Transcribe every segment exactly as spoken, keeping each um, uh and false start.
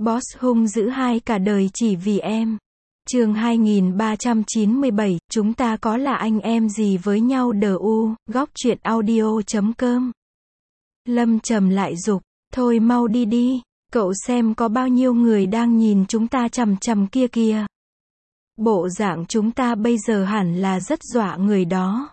Boss hung dữ hai cả đời chỉ vì em. Chương hai nghìn ba trăm chín mươi bảy, chúng ta có là anh em gì với nhau đờ u, góc truyện audio chấm com. Lâm Trầm lại giục, thôi mau đi đi, cậu xem có bao nhiêu người đang nhìn chúng ta chằm chằm kia kìa. Bộ dạng chúng ta bây giờ hẳn là rất dọa người đó.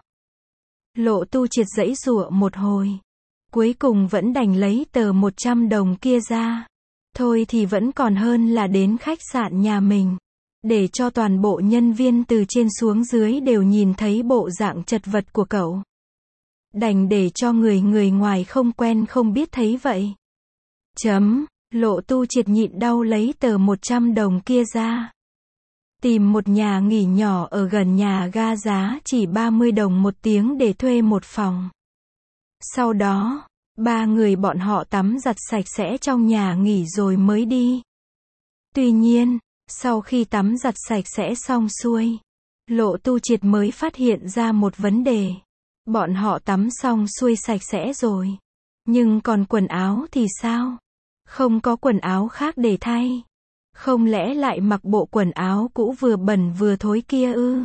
Lộ Tu Triệt giãy giụa một hồi. Cuối cùng vẫn đành lấy tờ một trăm đồng kia ra. Thôi thì vẫn còn hơn là đến khách sạn nhà mình. Để cho toàn bộ nhân viên từ trên xuống dưới đều nhìn thấy bộ dạng chật vật của cậu. Đành để cho người người ngoài không quen không biết thấy vậy. Chấm, Lộ Tu Triệt nhịn đau lấy tờ một trăm đồng kia ra. Tìm một nhà nghỉ nhỏ ở gần nhà ga giá chỉ ba mươi đồng một tiếng để thuê một phòng. Sau đó, ba người bọn họ tắm giặt sạch sẽ trong nhà nghỉ rồi mới đi. Tuy nhiên, sau khi tắm giặt sạch sẽ xong xuôi, Lộ Tu Triệt mới phát hiện ra một vấn đề. Bọn họ tắm xong xuôi sạch sẽ rồi. Nhưng còn quần áo thì sao? Không có quần áo khác để thay. Không lẽ lại mặc bộ quần áo cũ vừa bẩn vừa thối kia ư?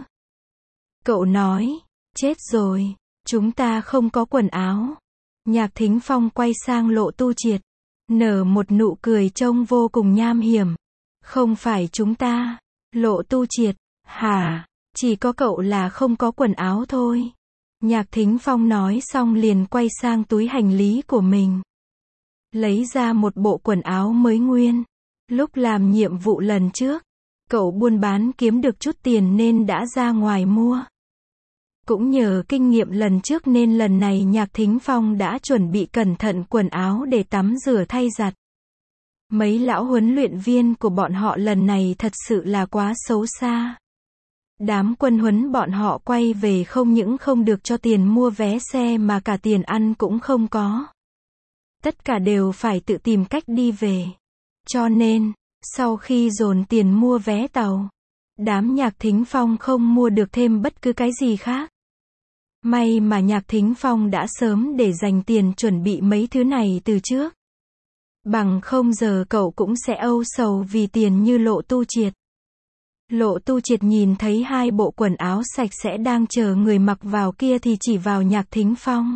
Cậu nói, chết rồi, chúng ta không có quần áo. Nhạc Thính Phong quay sang Lộ Tu Triệt, nở một nụ cười trông vô cùng nham hiểm. Không phải chúng ta. Lộ Tu Triệt, hả? Chỉ có cậu là không có quần áo thôi. Nhạc Thính Phong nói xong liền quay sang túi hành lý của mình. Lấy ra một bộ quần áo mới nguyên. Lúc làm nhiệm vụ lần trước, cậu buôn bán kiếm được chút tiền nên đã ra ngoài mua. Cũng nhờ kinh nghiệm lần trước nên lần này Nhạc Thính Phong đã chuẩn bị cẩn thận quần áo để tắm rửa thay giặt. Mấy lão huấn luyện viên của bọn họ lần này thật sự là quá xấu xa. Đám quân huấn bọn họ quay về không những không được cho tiền mua vé xe mà cả tiền ăn cũng không có. Tất cả đều phải tự tìm cách đi về. Cho nên, sau khi dồn tiền mua vé tàu, đám Nhạc Thính Phong không mua được thêm bất cứ cái gì khác. May mà Nhạc Thính Phong đã sớm để dành tiền chuẩn bị mấy thứ này từ trước. Bằng không giờ cậu cũng sẽ âu sầu vì tiền như Lộ Tu Triệt. Lộ Tu Triệt nhìn thấy hai bộ quần áo sạch sẽ đang chờ người mặc vào kia thì chỉ vào Nhạc Thính Phong.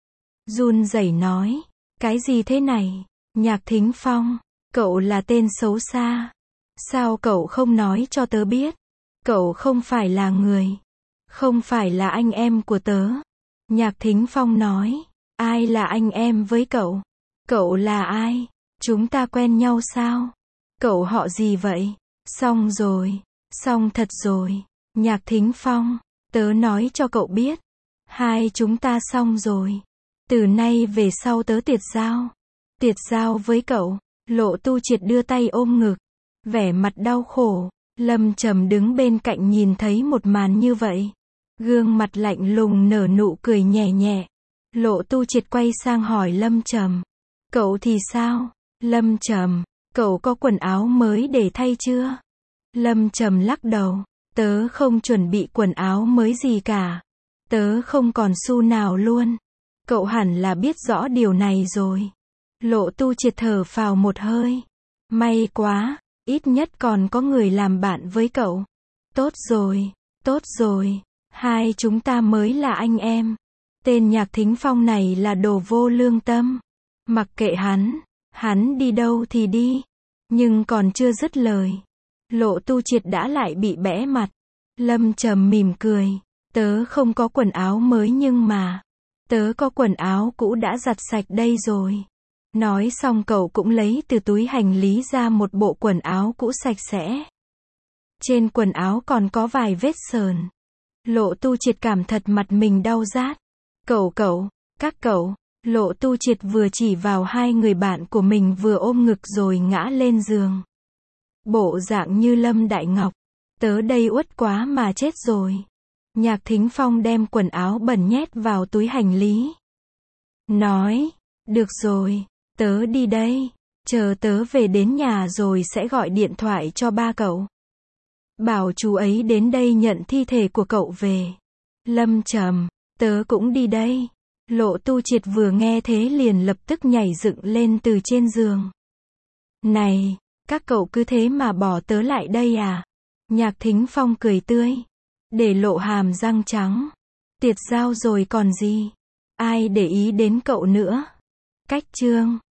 Run rẩy nói, cái gì thế này? Nhạc Thính Phong, cậu là tên xấu xa. Sao cậu không nói cho tớ biết? Cậu không phải là người. Không phải là anh em của tớ. Nhạc Thính Phong nói, ai là anh em với cậu? Cậu là ai? Chúng ta quen nhau sao? Cậu họ gì vậy? Xong rồi. Xong thật rồi. Nhạc Thính Phong, tớ nói cho cậu biết. Hai chúng ta xong rồi. Từ nay về sau tớ tiệt giao. Tiệt giao với cậu. Lộ Tu Triệt đưa tay ôm ngực. Vẻ mặt đau khổ. Lâm Trầm đứng bên cạnh nhìn thấy một màn như vậy. Gương mặt lạnh lùng nở nụ cười nhẹ nhẹ. Lộ Tu Triệt quay sang hỏi Lâm Trầm. Cậu thì sao? Lâm Trầm, cậu có quần áo mới để thay chưa? Lâm Trầm lắc đầu. Tớ không chuẩn bị quần áo mới gì cả. Tớ không còn xu nào luôn. Cậu hẳn là biết rõ điều này rồi. Lộ Tu Triệt thở phào một hơi. May quá, ít nhất còn có người làm bạn với cậu. Tốt rồi, tốt rồi. Hai chúng ta mới là anh em. Tên Nhạc Thính Phong này là đồ vô lương tâm. Mặc kệ hắn, hắn đi đâu thì đi. Nhưng còn chưa dứt lời, Lộ Tu Triệt đã lại bị bẽ mặt. Lâm Trầm mỉm cười. Tớ không có quần áo mới nhưng mà tớ có quần áo cũ đã giặt sạch đây rồi. Nói xong cậu cũng lấy từ túi hành lý ra một bộ quần áo cũ sạch sẽ. Trên quần áo còn có vài vết sờn. Lộ Tu Triệt cảm thật mặt mình đau rát. Cậu cậu, các cậu. Lộ Tu Triệt vừa chỉ vào hai người bạn của mình vừa ôm ngực rồi ngã lên giường. Bộ dạng như Lâm Đại Ngọc. Tớ đây uất quá mà chết rồi. Nhạc Thính Phong đem quần áo bẩn nhét vào túi hành lý. Nói, được rồi, tớ đi đây. Chờ tớ về đến nhà rồi sẽ gọi điện thoại cho ba cậu. Bảo chú ấy đến đây nhận thi thể của cậu về. Lâm Trầm, tớ cũng đi đây. Lộ Tu Triệt vừa nghe thế liền lập tức nhảy dựng lên từ trên giường. Này, Các cậu cứ thế mà bỏ tớ lại đây à? Nhạc Thính Phong cười tươi, để lộ hàm răng trắng. Tiệt giao rồi còn gì? Ai để ý đến cậu nữa? Cách chương